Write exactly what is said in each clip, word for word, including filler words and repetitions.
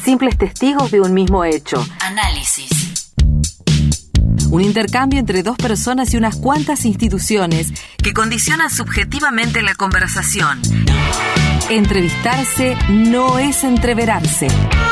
simples testigos de un mismo hecho. Análisis. Un intercambio entre dos personas y unas cuantas instituciones que condicionan subjetivamente la conversación. Entrevistarse no es entreverarse.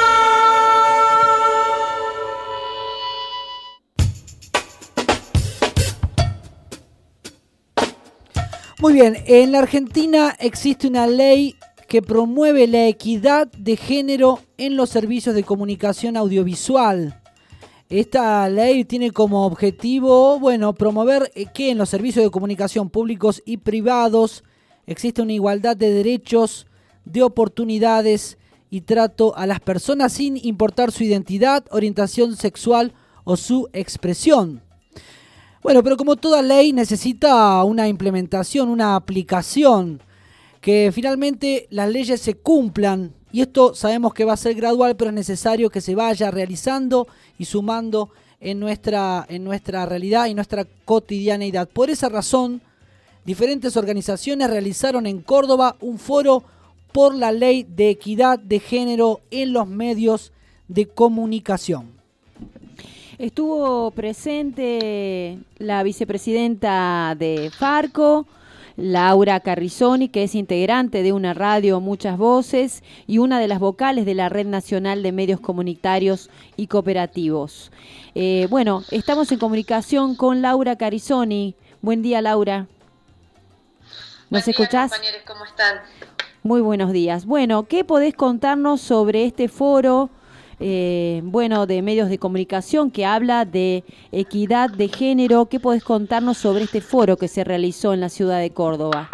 Muy bien, en la Argentina existe una ley que promueve la equidad de género en los servicios de comunicación audiovisual. Esta ley tiene como objetivo, bueno, promover que en los servicios de comunicación públicos y privados existe una igualdad de derechos, de oportunidades y trato a las personas sin importar su identidad, orientación sexual o su expresión. Bueno, pero como toda ley necesita una implementación, una aplicación, que finalmente las leyes se cumplan, y esto sabemos que va a ser gradual, pero es necesario que se vaya realizando y sumando en nuestra, en nuestra realidad y nuestra cotidianeidad. Por esa razón, diferentes organizaciones realizaron en Córdoba un foro por la ley de equidad de género en los medios de comunicación. Estuvo presente la vicepresidenta de Farco, Laura Carrizzoni, que es integrante de una radio Muchas Voces y una de las vocales de la Red Nacional de Medios Comunitarios y Cooperativos. Eh, bueno, estamos en comunicación con Laura Carrizzoni. Buen día, Laura. ¿Nos Buen escuchás? Día, compañeros, ¿cómo están? Muy buenos días. Bueno, ¿qué podés contarnos sobre este foro Eh, bueno, de medios de comunicación que habla de equidad de género? ¿Qué podés contarnos sobre este foro que se realizó en la ciudad de Córdoba?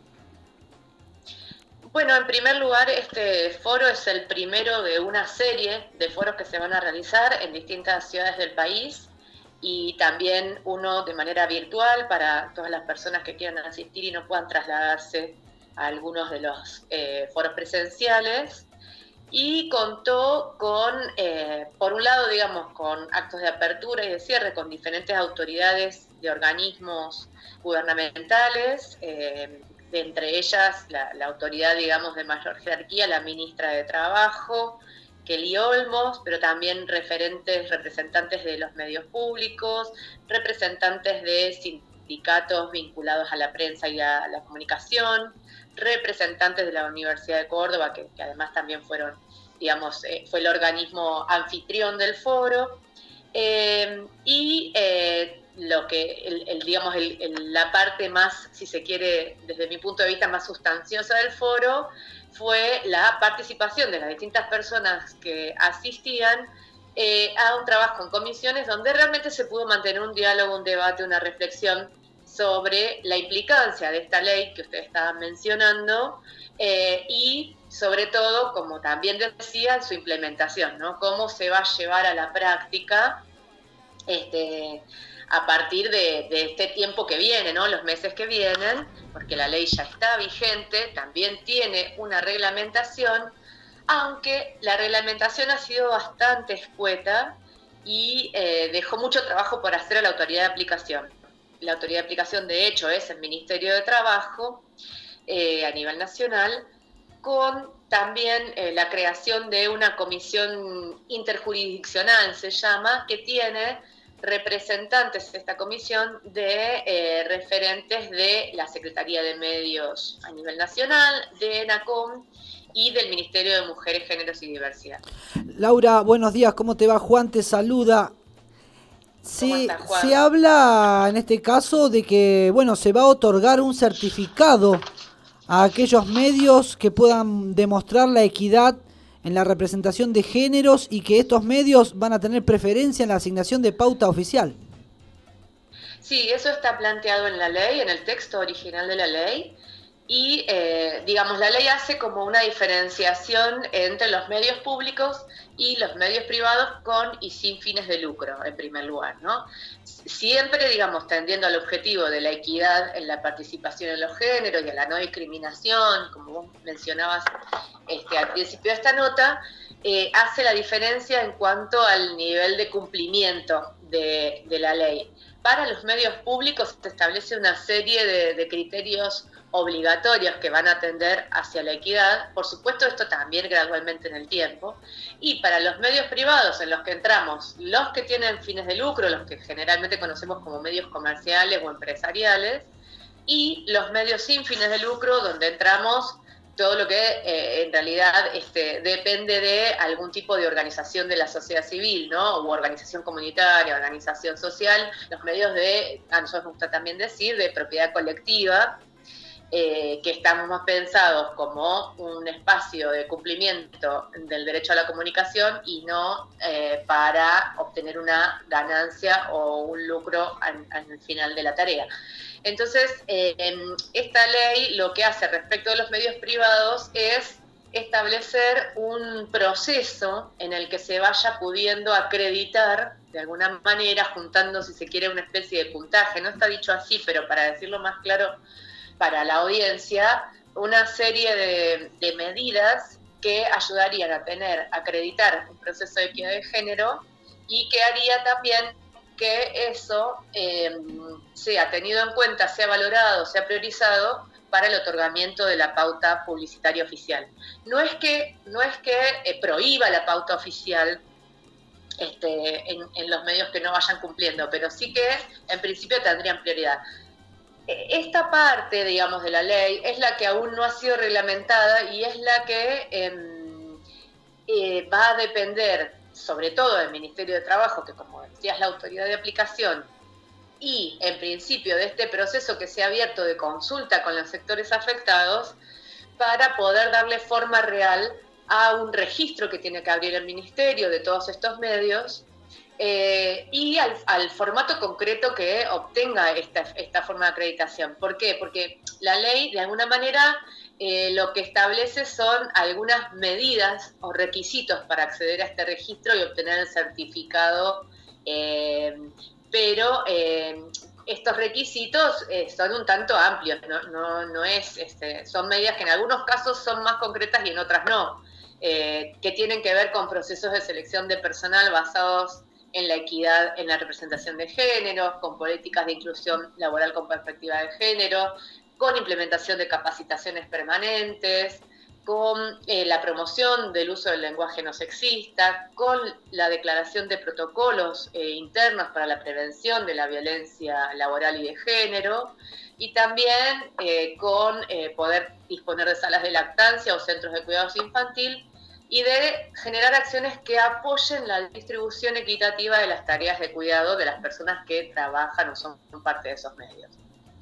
Bueno, en primer lugar, este foro es el primero de una serie de foros que se van a realizar en distintas ciudades del país, y también uno de manera virtual para todas las personas que quieran asistir y no puedan trasladarse a algunos de los eh, foros presenciales. Y contó con, eh, por un lado, digamos, con actos de apertura y de cierre con diferentes autoridades de organismos gubernamentales, eh, de entre ellas la, la autoridad, digamos, de mayor jerarquía, la ministra de Trabajo, Kelly Olmos, pero también referentes, representantes de los medios públicos, representantes de sindicatos vinculados a la prensa y a la comunicación, representantes de la Universidad de Córdoba, que, que además también fueron, digamos, eh, fue el organismo anfitrión del foro, eh, y eh, lo que, el, el, digamos, el, el, la parte más, si se quiere, desde mi punto de vista, más sustanciosa del foro, fue la participación de las distintas personas que asistían eh, a un trabajo en comisiones donde realmente se pudo mantener un diálogo, un debate, una reflexión sobre la implicancia de esta ley que ustedes estaban mencionando, eh, y sobre todo, como también decía, su implementación, ¿no? Cómo se va a llevar a la práctica este, a partir de, de este tiempo que viene, ¿no? Los meses que vienen, porque la ley ya está vigente, también tiene una reglamentación, aunque la reglamentación ha sido bastante escueta y eh, dejó mucho trabajo por hacer a la autoridad de aplicación. La autoridad de aplicación, de hecho, es el Ministerio de Trabajo eh, a nivel nacional, con también eh, la creación de una comisión interjurisdiccional, se llama, que tiene representantes de esta comisión de eh, referentes de la Secretaría de Medios a nivel nacional, de ENACOM y del Ministerio de Mujeres, Géneros y Diversidad. Laura, buenos días, ¿cómo te va? Juan te saluda. Se, se habla en este caso de que, bueno, se va a otorgar un certificado a aquellos medios que puedan demostrar la equidad en la representación de géneros y que estos medios van a tener preferencia en la asignación de pauta oficial. Sí, eso está planteado en la ley, en el texto original de la ley. Y, eh, digamos, la ley hace como una diferenciación entre los medios públicos y los medios privados con y sin fines de lucro, en primer lugar, ¿no? Siempre, digamos, tendiendo al objetivo de la equidad en la participación en los géneros y a la no discriminación, como vos mencionabas este, al principio de esta nota, eh, hace la diferencia en cuanto al nivel de cumplimiento de, de la ley. Para los medios públicos se establece una serie de, de criterios obligatorios que van a tender hacia la equidad, por supuesto esto también gradualmente en el tiempo, y para los medios privados en los que entramos, los que tienen fines de lucro, los que generalmente conocemos como medios comerciales o empresariales, y los medios sin fines de lucro, donde entramos todo lo que eh, en realidad este, depende de algún tipo de organización de la sociedad civil, ¿no? O organización comunitaria, organización social, los medios de, a nosotros nos gusta también decir, de propiedad colectiva, eh, que estamos más pensados como un espacio de cumplimiento del derecho a la comunicación y no eh, para obtener una ganancia o un lucro al, al final de la tarea. Entonces, eh, esta ley lo que hace respecto de los medios privados es establecer un proceso en el que se vaya pudiendo acreditar, de alguna manera, juntando, si se quiere, una especie de puntaje. No está dicho así, pero para decirlo más claro para la audiencia, una serie de, de medidas que ayudarían a tener, a acreditar un proceso de equidad de género y que haría también que eso eh, sea tenido en cuenta, sea valorado, sea priorizado para el otorgamiento de la pauta publicitaria oficial. No es que, no es que eh, prohíba la pauta oficial este, en, en los medios que no vayan cumpliendo, pero sí que en principio tendrían prioridad. Esta parte, digamos, de la ley es la que aún no ha sido reglamentada y es la que eh, eh, va a depender sobre todo del Ministerio de Trabajo, que como decía es la autoridad de aplicación, y en principio de este proceso que se ha abierto de consulta con los sectores afectados, para poder darle forma real a un registro que tiene que abrir el Ministerio de todos estos medios, eh, y al, al formato concreto que obtenga esta, esta forma de acreditación. ¿Por qué? Porque la ley, de alguna manera, eh, lo que establece son algunas medidas o requisitos para acceder a este registro y obtener el certificado, eh, pero eh, estos requisitos eh, son un tanto amplios, no, no, no es, este, son medidas que en algunos casos son más concretas y en otras no, eh, que tienen que ver con procesos de selección de personal basados en la equidad, en la representación de género, con políticas de inclusión laboral con perspectiva de género, con implementación de capacitaciones permanentes, con eh, la promoción del uso del lenguaje no sexista, con la declaración de protocolos eh, internos para la prevención de la violencia laboral y de género, y también eh, con eh, poder disponer de salas de lactancia o centros de cuidados infantil, y de generar acciones que apoyen la distribución equitativa de las tareas de cuidado de las personas que trabajan o son parte de esos medios.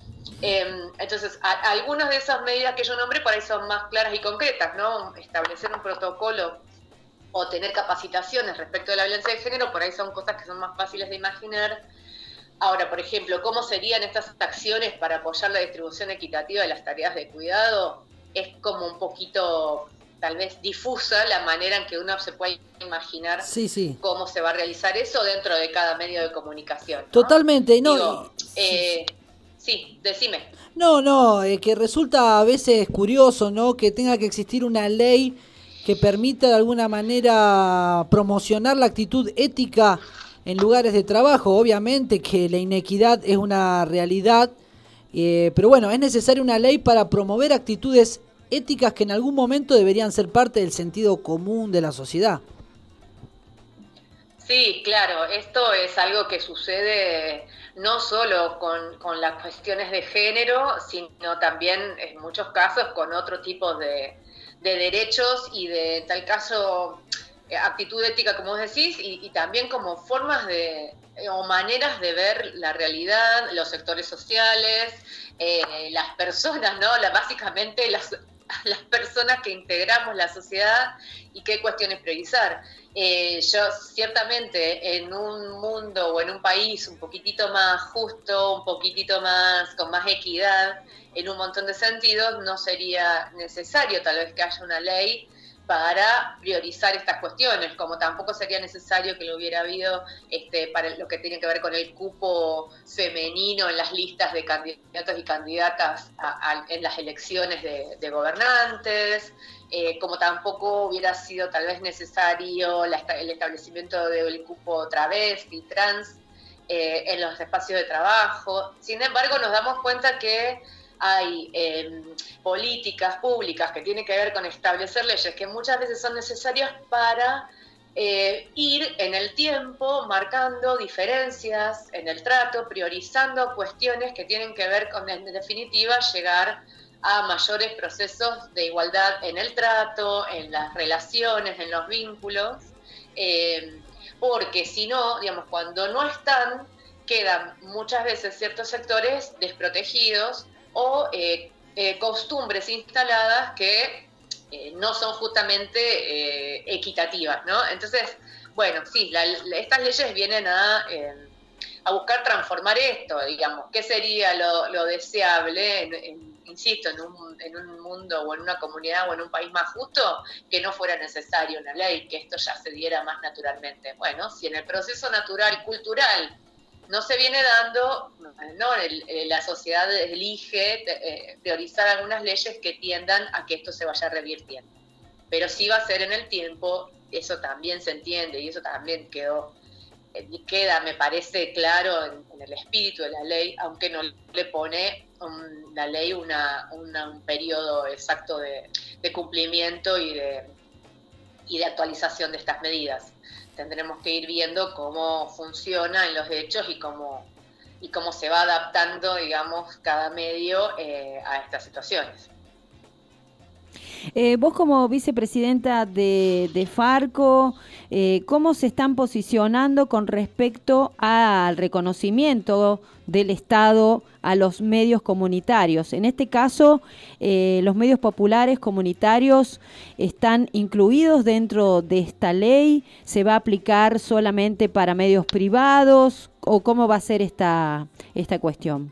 Eh, entonces, a, algunas de esas medidas que yo nombré por ahí son más claras y concretas, ¿no? Establecer un protocolo o tener capacitaciones respecto de la violencia de género, por ahí son cosas que son más fáciles de imaginar. Ahora, por ejemplo, ¿cómo serían estas acciones para apoyar la distribución equitativa de las tareas de cuidado? Es como un poquito, tal vez, difusa la manera en que uno se puede imaginar sí, sí. cómo se va a realizar eso dentro de cada medio de comunicación, ¿no? Totalmente, no. Digo, sí, eh, sí, decime. No, no, eh, que resulta a veces curioso, ¿no? Que tenga que existir una ley que permita de alguna manera promocionar la actitud ética en lugares de trabajo. Obviamente que la inequidad es una realidad, eh, pero bueno, es necesaria una ley para promover actitudes éticas que en algún momento deberían ser parte del sentido común de la sociedad. Sí, claro, esto es algo que sucede no solo con, con las cuestiones de género, sino también en muchos casos con otro tipo de, de derechos y de, en tal caso, actitud ética, como vos decís, y, y también como formas de o maneras de ver la realidad, los sectores sociales, eh, las personas, ¿no? La, básicamente las, las personas que integramos la sociedad y qué cuestiones priorizar. Eh, yo ciertamente en un mundo o en un país un poquitito más justo, un poquitito más con más equidad, en un montón de sentidos, no sería necesario tal vez que haya una ley para priorizar estas cuestiones, como tampoco sería necesario que lo hubiera habido este, para lo que tiene que ver con el cupo femenino en las listas de candidatos y candidatas a, a, en las elecciones de, de gobernantes, eh, como tampoco hubiera sido tal vez necesario la, el establecimiento del cupo travesti, trans, eh, en los espacios de trabajo. Sin embargo, nos damos cuenta que hay eh, políticas públicas que tienen que ver con establecer leyes que muchas veces son necesarias para eh, ir en el tiempo marcando diferencias en el trato, priorizando cuestiones que tienen que ver con, en definitiva, llegar a mayores procesos de igualdad en el trato, en las relaciones, en los vínculos, eh, porque si no, digamos, cuando no están, quedan muchas veces ciertos sectores desprotegidos o eh, eh, costumbres instaladas que eh, no son justamente eh, equitativas, ¿no? Entonces, bueno, sí, la, la, estas leyes vienen a, eh, a buscar transformar esto, digamos. ¿Qué sería lo, lo deseable, en, en, insisto, en un, en un mundo o en una comunidad o en un país más justo? Que no fuera necesaria una ley, que esto ya se diera más naturalmente. Bueno, si en el proceso natural, cultural, no se viene dando, ¿no? El, el, la sociedad elige eh, priorizar algunas leyes que tiendan a que esto se vaya revirtiendo. Pero sí va a ser en el tiempo, eso también se entiende y eso también quedó, eh, queda, me parece claro en, en el espíritu de la ley, aunque no le pone um, la ley una, una, un periodo exacto de, de cumplimiento y de, y de actualización de estas medidas. Tendremos que ir viendo cómo funciona en los hechos y cómo, y cómo se va adaptando, digamos, cada medio eh, a estas situaciones. Eh, vos como vicepresidenta de, de Farco, eh, ¿cómo se están posicionando con respecto al reconocimiento del Estado a los medios comunitarios? En este caso, eh, los medios populares comunitarios están incluidos dentro de esta ley. ¿Se va a aplicar solamente para medios privados? ¿O cómo va a ser esta, esta cuestión?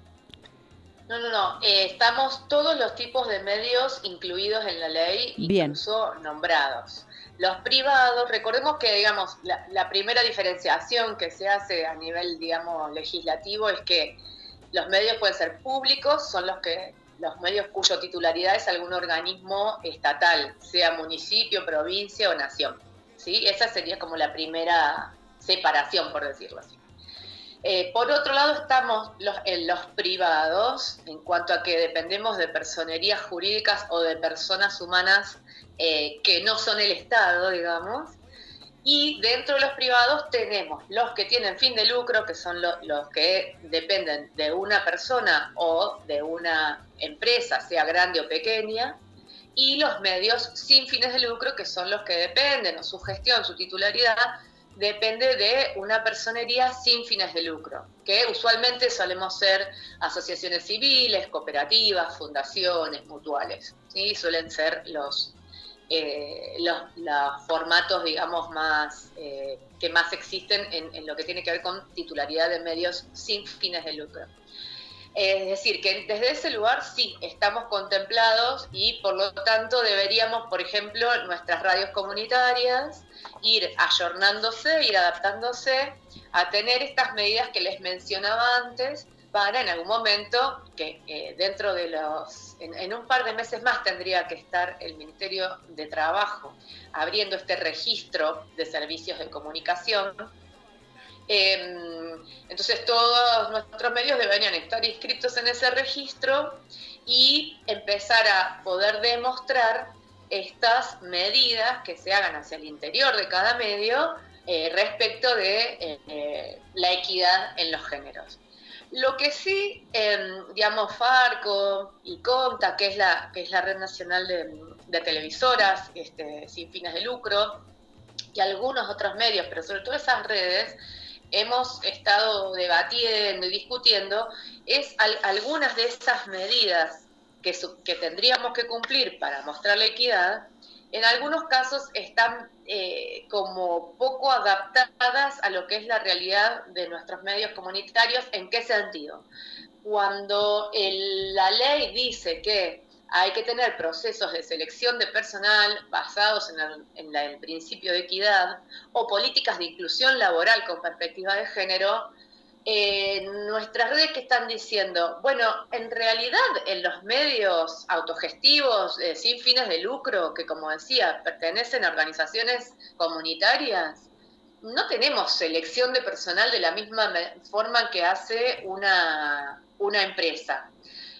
No, no, no. Eh, estamos todos los tipos de medios incluidos en la ley, Bien. Incluso nombrados. Los privados, recordemos que, digamos, la, la primera diferenciación que se hace a nivel, digamos, legislativo es que los medios pueden ser públicos, son los que los medios cuya titularidad es algún organismo estatal, sea municipio, provincia o nación, ¿sí? Esa sería como la primera separación, por decirlo así. Eh, por otro lado estamos los, en los privados, en cuanto a que dependemos de personerías jurídicas o de personas humanas eh, que no son el Estado, digamos, y dentro de los privados tenemos los que tienen fin de lucro, que son lo, los que dependen de una persona o de una empresa, sea grande o pequeña, y los medios sin fines de lucro, que son los que dependen, o su gestión, su titularidad, depende de una personería sin fines de lucro, que usualmente solemos ser asociaciones civiles, cooperativas, fundaciones, mutuales, ¿sí? Suelen ser los, eh, los, los formatos, digamos, más eh, que más existen en, en lo que tiene que ver con titularidad de medios sin fines de lucro. Es decir, que desde ese lugar sí estamos contemplados y por lo tanto deberíamos, por ejemplo, nuestras radios comunitarias ir ayornándose, ir adaptándose a tener estas medidas que les mencionaba antes para en algún momento, que eh, dentro de los, en, en un par de meses más tendría que estar el Ministerio de Trabajo abriendo este registro de servicios de comunicación. Eh, entonces todos nuestros medios deberían estar inscritos en ese registro y empezar a poder demostrar estas medidas que se hagan hacia el interior de cada medio eh, respecto de eh, la equidad en los géneros. Lo que sí, eh, digamos, Farco y Conta, que es la, que es la red nacional de, de televisoras este, sin fines de lucro, y algunos otros medios, pero sobre todo esas redes, hemos estado debatiendo y discutiendo, es al, algunas de esas medidas que, su, que tendríamos que cumplir para mostrar la equidad, en algunos casos están eh, como poco adaptadas a lo que es la realidad de nuestros medios comunitarios. ¿En qué sentido? Cuando el, la ley dice que hay que tener procesos de selección de personal basados en el, en la, el principio de equidad o políticas de inclusión laboral con perspectiva de género, eh, nuestras redes que están diciendo, bueno, en realidad en los medios autogestivos eh, sin fines de lucro, que como decía, pertenecen a organizaciones comunitarias, no tenemos selección de personal de la misma forma que hace una, una empresa.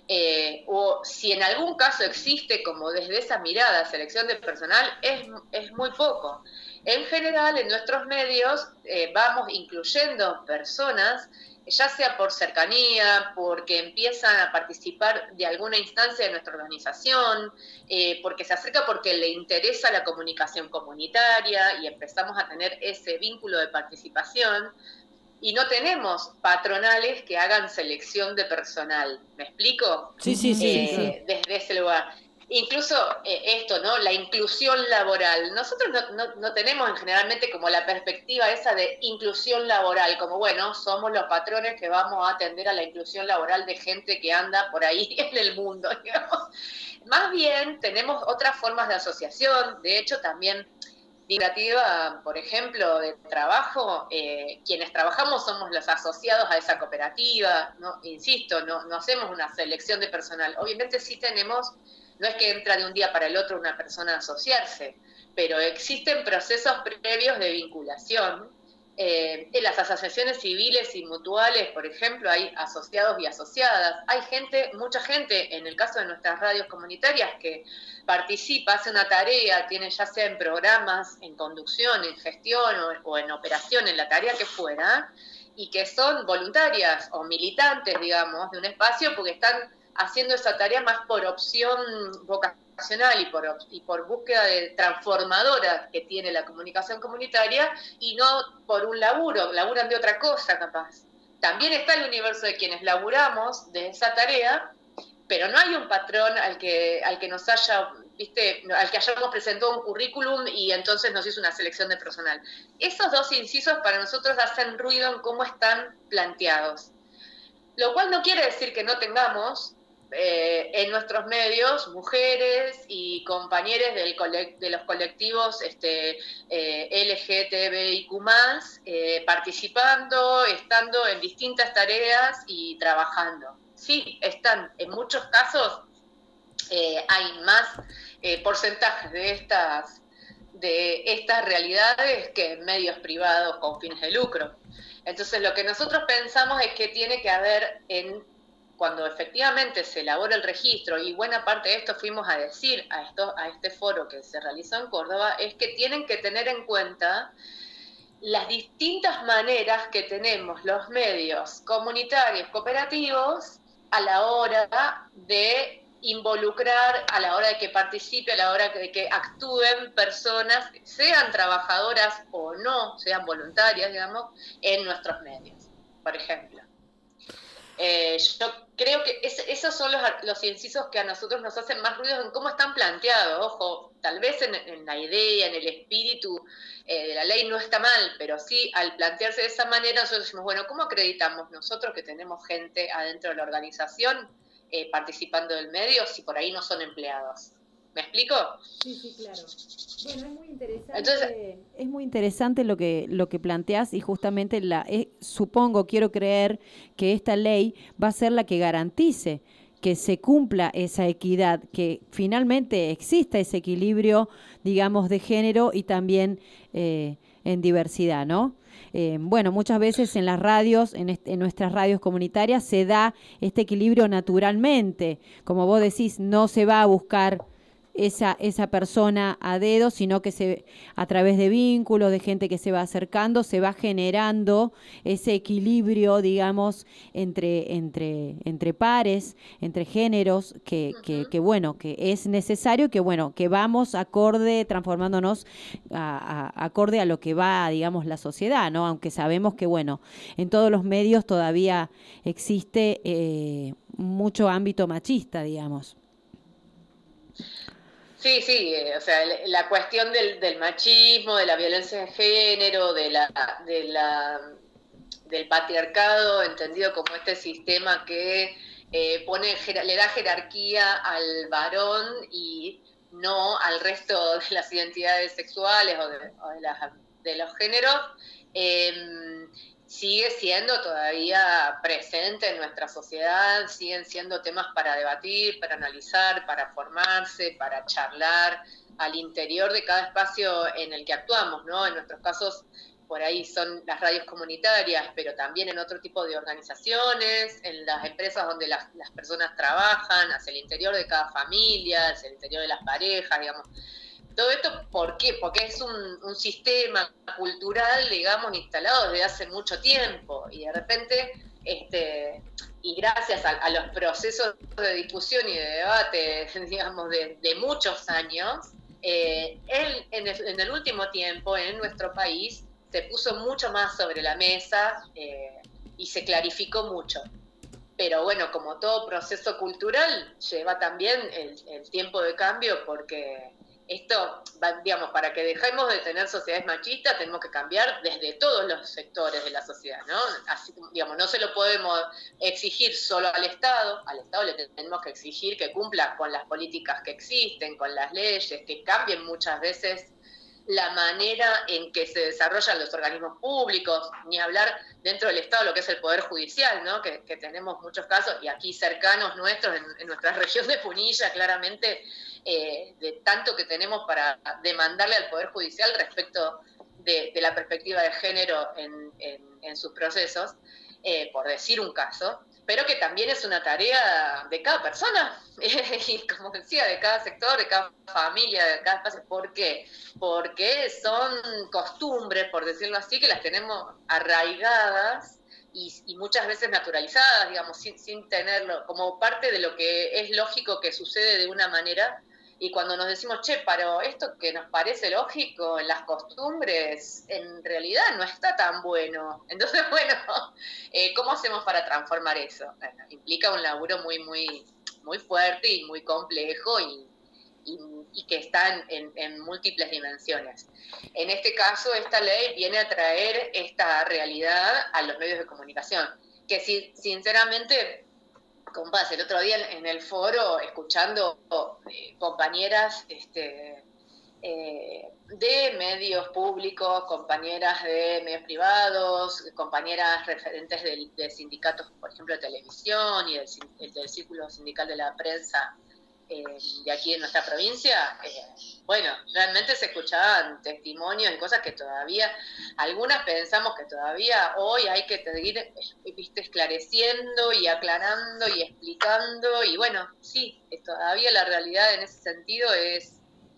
eh, o si en algún caso existe como desde esa mirada selección de personal, es, es muy poco. En general, en nuestros medios eh, vamos incluyendo personas, ya sea por cercanía, porque empiezan a participar de alguna instancia de nuestra organización, eh, porque se acerca porque le interesa la comunicación comunitaria y empezamos a tener ese vínculo de participación, y no tenemos patronales que hagan selección de personal. ¿Me explico? Sí, sí, sí. Eh, sí. Desde ese lugar. Incluso eh, esto, ¿no? La inclusión laboral. Nosotros no, no, no tenemos generalmente como la perspectiva esa de inclusión laboral, como bueno, somos los patrones que vamos a atender a la inclusión laboral de gente que anda por ahí en el mundo, digamos. Más bien tenemos otras formas de asociación. De hecho, también cooperativa, por ejemplo, de trabajo, eh, quienes trabajamos somos los asociados a esa cooperativa, ¿no? Insisto, no, no hacemos una selección de personal. Obviamente sí tenemos, no es que entra de un día para el otro una persona a asociarse, pero existen procesos previos de vinculación. Eh, en las asociaciones civiles y mutuales, por ejemplo, hay asociados y asociadas. Hay gente, mucha gente, en el caso de nuestras radios comunitarias, que participa, hace una tarea, tiene ya sea en programas, en conducción, en gestión o, o en operación, en la tarea que fuera, y que son voluntarias o militantes, digamos, de un espacio, porque están haciendo esa tarea más por opción vocacional y por, y por búsqueda de transformadora que tiene la comunicación comunitaria, y no por un laburo, laburan de otra cosa capaz. También está el universo de quienes laburamos de esa tarea, pero no hay un patrón al que, al que nos haya, viste, al que hayamos presentado un currículum y entonces nos hizo una selección de personal. Esos dos incisos para nosotros hacen ruido en cómo están planteados. Lo cual no quiere decir que no tengamos eh, en nuestros medios mujeres y compañeros del colect- de los colectivos este, eh, L G T B I Q más, eh, participando, estando en distintas tareas y trabajando. Sí, están, en muchos casos eh, hay más eh, porcentajes de estas, de estas realidades que en medios privados con fines de lucro. Entonces lo que nosotros pensamos es que tiene que haber, en cuando efectivamente se elabora el registro, y buena parte de esto fuimos a decir a, esto, a este foro que se realizó en Córdoba, es que tienen que tener en cuenta las distintas maneras que tenemos los medios comunitarios, cooperativos, a la hora de involucrar, a la hora de que participe, a la hora de que actúen personas, sean trabajadoras o no, sean voluntarias, digamos, en nuestros medios, por ejemplo. Eh, yo creo que es, esos son los, los incisos que a nosotros nos hacen más ruido en cómo están planteados. Ojo, tal vez en, en la idea, en el espíritu eh, de la ley no está mal, pero sí, al plantearse de esa manera, nosotros decimos, bueno, ¿cómo acreditamos nosotros que tenemos gente adentro de la organización eh, participando del medio si por ahí no son empleados? ¿Me explico? Sí, sí, claro. Bueno, es muy interesante. Entonces, es muy interesante lo que lo que planteás, y justamente la eh, supongo, quiero creer que esta ley va a ser la que garantice que se cumpla esa equidad, que finalmente exista ese equilibrio, digamos, de género y también eh, en diversidad, ¿no? Eh, bueno, muchas veces en las radios, en, est- en nuestras radios comunitarias, se da este equilibrio naturalmente. Como vos decís, no se va a buscar esa esa persona a dedo, sino que se a través de vínculos, de gente que se va acercando, se va generando ese equilibrio, digamos, entre entre entre pares, entre géneros, que, que, que bueno, que es necesario, que bueno, que vamos acorde, transformándonos a, a, acorde a lo que va, digamos, la sociedad, ¿no? Aunque sabemos que, bueno, en todos los medios todavía existe eh, mucho ámbito machista, digamos. sí, sí, eh, o sea, la cuestión del, del machismo, de la violencia de género, de la, de la, del patriarcado, entendido como este sistema que eh, pone, le da jerarquía al varón y no al resto de las identidades sexuales o de, o de, las, de los géneros, eh, sigue siendo todavía presente en nuestra sociedad, siguen siendo temas para debatir, para analizar, para formarse, para charlar al interior de cada espacio en el que actuamos, ¿no? En nuestros casos, por ahí son las radios comunitarias, pero también en otro tipo de organizaciones, en las empresas donde las, las personas trabajan, hacia el interior de cada familia, hacia el interior de las parejas, digamos. Todo esto, ¿por qué? Porque es un, un sistema cultural, digamos, instalado desde hace mucho tiempo, y de repente, este, y gracias a, a los procesos de discusión y de debate, digamos, de, de muchos años, eh, él, en, el, en el último tiempo, en nuestro país, se puso mucho más sobre la mesa eh, y se clarificó mucho. Pero bueno, como todo proceso cultural, lleva también el, el tiempo de cambio, porque esto, digamos, para que dejemos de tener sociedades machistas, tenemos que cambiar desde todos los sectores de la sociedad, ¿no? Así, digamos, no se lo podemos exigir solo al Estado, al Estado le tenemos que exigir que cumpla con las políticas que existen, con las leyes, que cambien muchas veces la manera en que se desarrollan los organismos públicos, ni hablar dentro del Estado lo que es el Poder Judicial, ¿no? que, que tenemos muchos casos, y aquí cercanos nuestros, en, en nuestra región de Punilla, claramente, eh, de tanto que tenemos para demandarle al Poder Judicial respecto de, de la perspectiva de género en, en, en sus procesos, eh, por decir un caso, pero que también es una tarea de cada persona, y como decía, de cada sector, de cada familia, de cada espacio. ¿Por qué? Porque son costumbres, por decirlo así, que las tenemos arraigadas y, y muchas veces naturalizadas, digamos, sin, sin tenerlo, como parte de lo que es lógico que sucede de una manera. Y cuando nos decimos, che, pero esto que nos parece lógico en las costumbres, en realidad no está tan bueno. Entonces, bueno, eh, ¿cómo hacemos para transformar eso? Bueno, implica un laburo muy, muy, muy fuerte y muy complejo y, y, y que está en, en, en múltiples dimensiones. En este caso, esta ley viene a traer esta realidad a los medios de comunicación, que si, sinceramente... Compas, el otro día en el foro, escuchando eh, compañeras este, eh, de medios públicos, compañeras de medios privados, compañeras referentes de, de sindicatos, por ejemplo, de televisión y del, del Círculo Sindical de la Prensa eh, de aquí en nuestra provincia, eh, bueno, realmente se escuchaban testimonios y cosas que todavía, algunas pensamos que todavía hoy hay que seguir, viste, esclareciendo y aclarando y explicando, y bueno, sí, todavía la realidad en ese sentido es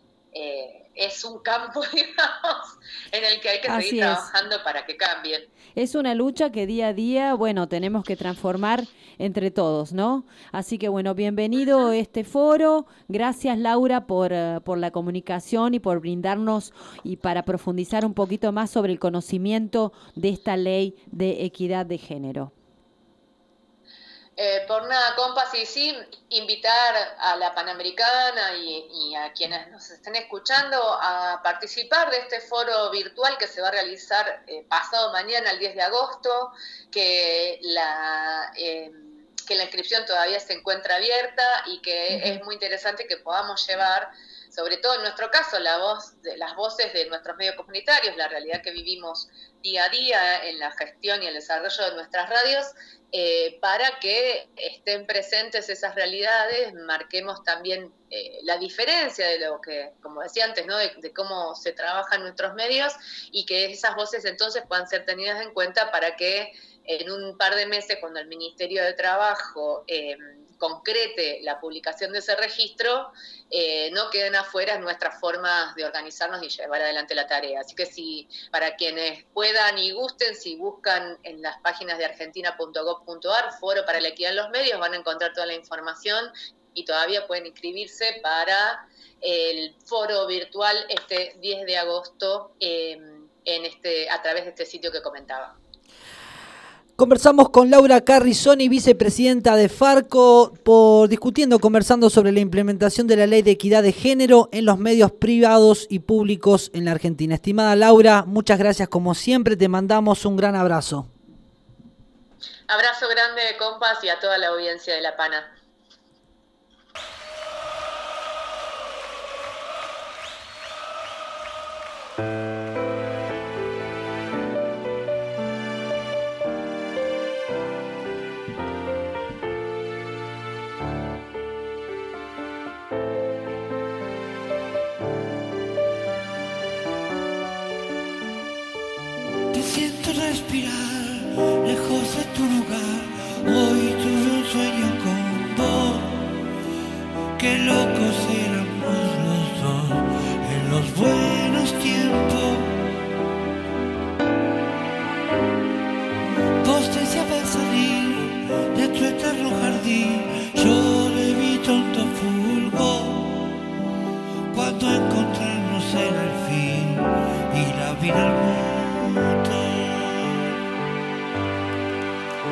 eh, es un campo, digamos, en el que hay que Así seguir es. trabajando para que cambie. Es una lucha que día a día, bueno, tenemos que transformar entre todos, ¿no? Así que, bueno, bienvenido a este foro. Gracias, Laura, por, uh, por la comunicación y por brindarnos y para profundizar un poquito más sobre el conocimiento de esta ley de equidad de género. Eh, por nada, compas, y sí, invitar a la Panamericana y, y a quienes nos estén escuchando a participar de este foro virtual que se va a realizar eh, pasado mañana, el diez de agosto, que la, eh, que la inscripción todavía se encuentra abierta y que uh-huh. es muy interesante que podamos llevar, sobre todo en nuestro caso, la voz de, las voces de nuestros medios comunitarios, la realidad que vivimos día a día en la gestión y el desarrollo de nuestras radios, Eh, para que estén presentes esas realidades, marquemos también eh, la diferencia de lo que, como decía antes, ¿no? de, de cómo se trabajan nuestros medios, y que esas voces entonces puedan ser tenidas en cuenta para que en un par de meses, cuando el Ministerio de Trabajo eh, concrete la publicación de ese registro, eh, no queden afuera nuestras formas de organizarnos y llevar adelante la tarea. Así que si para quienes puedan y gusten, si buscan en las páginas de argentina punto gov punto ar, Foro para la Equidad en los Medios, van a encontrar toda la información y todavía pueden inscribirse para el foro virtual este diez de agosto eh, en este, a través de este sitio que comentaba. Conversamos con Laura Carrizoni, vicepresidenta de Farco, por discutiendo, conversando sobre la implementación de la Ley de Equidad de Género en los medios privados y públicos en la Argentina. Estimada Laura, muchas gracias como siempre, te mandamos un gran abrazo. Abrazo grande, compas, y a toda la audiencia de La Pana. siento respirar lejos de tu lugar. Hoy tuve un sueño con vos. Qué locos éramos los dos en los buenos tiempos. Vos deseabas salir de tu eterno jardín. Yo de mi tonto fulgor. Cuando encontrarnos era el fin y la vida